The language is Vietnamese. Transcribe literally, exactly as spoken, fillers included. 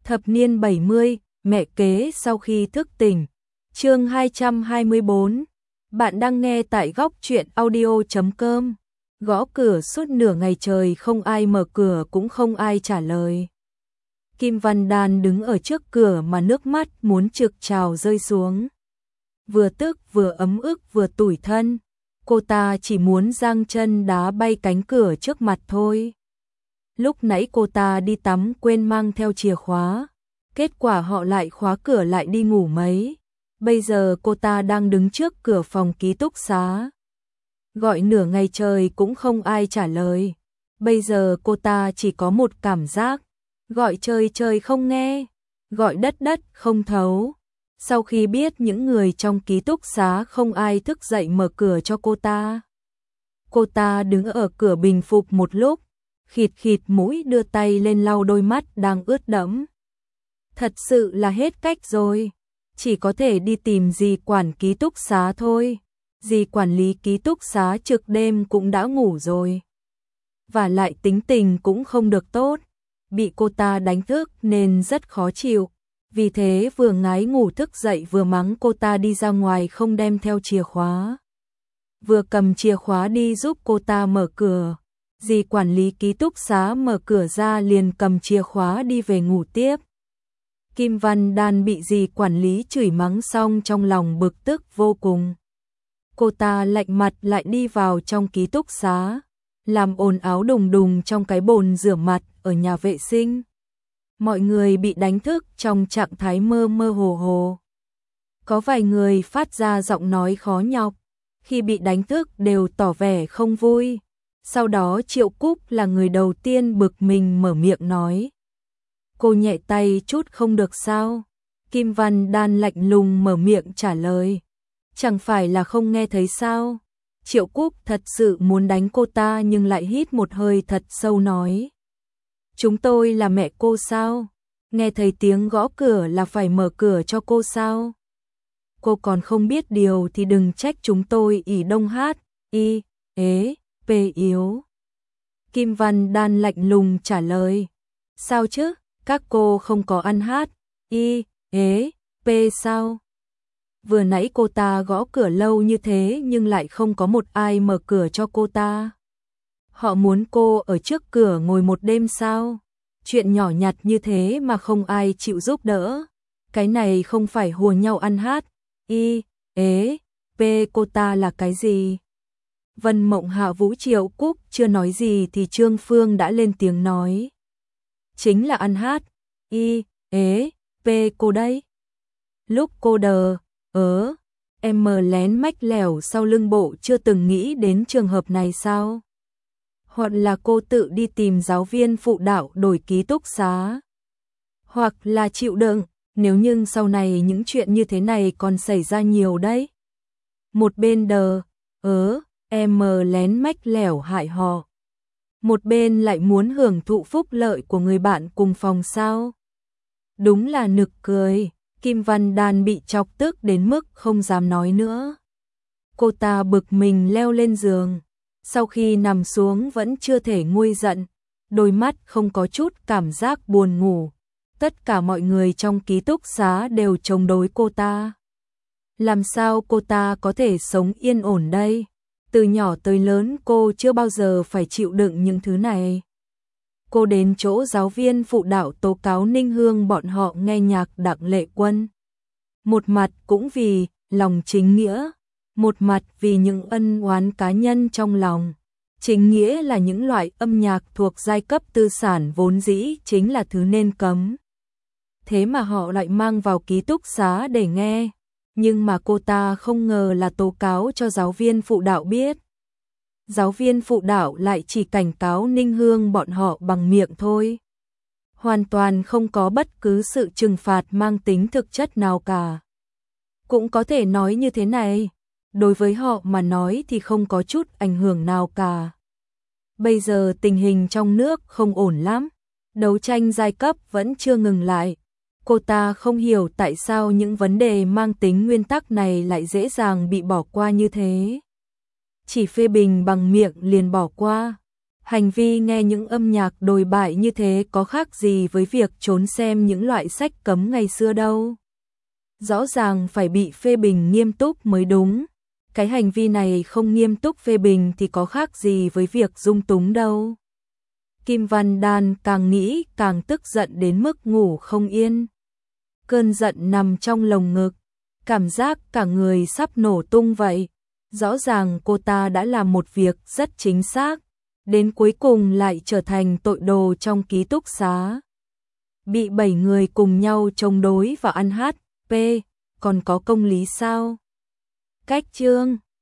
Thập niên bảy mươi, mẹ kế sau khi thức tỉnh. Chương hai trăm hai mươi bốn. Bạn đang nghe tại góc truyện audio chấm com. Gõ cửa suốt nửa ngày trời không ai mở cửa cũng không ai trả lời. Kim Văn Đan đứng ở trước cửa mà nước mắt muốn trực trào rơi xuống. Vừa tức vừa ấm ức vừa tủi thân. Cô ta chỉ muốn giang chân đá bay cánh cửa trước mặt thôi. Lúc nãy cô ta đi tắm quên mang theo chìa khóa. Kết quả họ lại khóa cửa lại đi ngủ mấy. Bây giờ cô ta đang đứng trước cửa phòng ký túc xá. Gọi nửa ngày trời cũng không ai trả lời. Bây giờ cô ta chỉ có một cảm giác. Gọi trời trời không nghe. Gọi đất đất không thấu. Sau khi biết những người trong ký túc xá không ai thức dậy mở cửa cho cô ta. Cô ta đứng ở cửa bình phục một lúc. Khịt khịt mũi đưa tay lên lau đôi mắt đang ướt đẫm. Thật sự là hết cách rồi. Chỉ có thể đi tìm dì quản ký túc xá thôi. Dì quản lý ký túc xá trực đêm cũng đã ngủ rồi. Và lại tính tình cũng không được tốt. Bị cô ta đánh thức nên rất khó chịu. Vì thế vừa ngái ngủ thức dậy vừa mắng cô ta đi ra ngoài không đem theo chìa khóa. Vừa cầm chìa khóa đi giúp cô ta mở cửa. Dì quản lý ký túc xá mở cửa ra liền cầm chìa khóa đi về ngủ tiếp. Kim Văn Đan bị dì quản lý chửi mắng xong trong lòng bực tức vô cùng. Cô ta lạnh mặt lại đi vào trong ký túc xá, làm ồn áo đùng đùng trong cái bồn rửa mặt ở nhà vệ sinh. Mọi người bị đánh thức trong trạng thái mơ mơ hồ hồ. Có vài người phát ra giọng nói khó nhọc, khi bị đánh thức đều tỏ vẻ không vui. Sau đó Triệu Cúc là người đầu tiên bực mình mở miệng nói. Cô nhẹ tay chút không được sao? Kim Văn Đan lạnh lùng mở miệng trả lời. Chẳng phải là không nghe thấy sao? Triệu Cúc thật sự muốn đánh cô ta nhưng lại hít một hơi thật sâu nói. Chúng tôi là mẹ cô sao? Nghe thấy tiếng gõ cửa là phải mở cửa cho cô sao? Cô còn không biết điều thì đừng trách chúng tôi ỷ đông hát, y, ế, pê yếu. Kim Văn Đan lạnh lùng trả lời. Sao chứ? Các cô không có ăn hát, y, ế, p sao? Vừa nãy cô ta gõ cửa lâu như thế nhưng lại không có một ai mở cửa cho cô ta. Họ muốn cô ở trước cửa ngồi một đêm sao? Chuyện nhỏ nhặt như thế mà không ai chịu giúp đỡ. Cái này không phải hùa nhau ăn hát, y, ế, p cô ta là cái gì? Vân Mộng Hạ Vũ Triệu Cúc chưa nói gì thì Trương Phương đã lên tiếng nói. Chính là ăn hát, y, ế, p cô đấy. Lúc cô đờ, ớ, em mờ lén mách lẻo sau lưng bộ chưa từng nghĩ đến trường hợp này sao? Hoặc là cô tự đi tìm giáo viên phụ đạo đổi ký túc xá. Hoặc là chịu đựng, nếu như sau này những chuyện như thế này còn xảy ra nhiều đấy. Một bên đờ, ớ, em mờ lén mách lẻo hại họ. Một bên lại muốn hưởng thụ phúc lợi của người bạn cùng phòng sao. Đúng là nực cười, Kim Văn Đan bị chọc tức đến mức không dám nói nữa. Cô ta bực mình leo lên giường, sau khi nằm xuống vẫn chưa thể nguôi giận, đôi mắt không có chút cảm giác buồn ngủ. Tất cả mọi người trong ký túc xá đều chống đối cô ta. Làm sao cô ta có thể sống yên ổn đây? Từ nhỏ tới lớn cô chưa bao giờ phải chịu đựng những thứ này. Cô đến chỗ giáo viên phụ đạo tố cáo Ninh Hương bọn họ nghe nhạc Đặng Lệ Quân. Một mặt cũng vì lòng chính nghĩa, một mặt vì những ân oán cá nhân trong lòng. Chính nghĩa là những loại âm nhạc thuộc giai cấp tư sản vốn dĩ chính là thứ nên cấm. Thế mà họ lại mang vào ký túc xá để nghe. Nhưng mà cô ta không ngờ là tố cáo cho giáo viên phụ đạo biết. Giáo viên phụ đạo lại chỉ cảnh cáo Ninh Hương bọn họ bằng miệng thôi. Hoàn toàn không có bất cứ sự trừng phạt mang tính thực chất nào cả. Cũng có thể nói như thế này, đối với họ mà nói thì không có chút ảnh hưởng nào cả. Bây giờ tình hình trong nước không ổn lắm, đấu tranh giai cấp vẫn chưa ngừng lại. Cô ta không hiểu tại sao những vấn đề mang tính nguyên tắc này lại dễ dàng bị bỏ qua như thế. Chỉ phê bình bằng miệng liền bỏ qua. Hành vi nghe những âm nhạc đồi bại như thế có khác gì với việc trốn xem những loại sách cấm ngày xưa đâu. Rõ ràng phải bị phê bình nghiêm túc mới đúng. Cái hành vi này không nghiêm túc phê bình thì có khác gì với việc dung túng đâu. Kim Văn Đan càng nghĩ càng tức giận đến mức ngủ không yên. Cơn giận nằm trong lồng ngực, cảm giác cả người sắp nổ tung vậy. Rõ ràng cô ta đã làm một việc rất chính xác, đến cuối cùng lại trở thành tội đồ trong ký túc xá. Bị bảy người cùng nhau chống đối và ăn hát, p, còn có công lý sao? Cách chương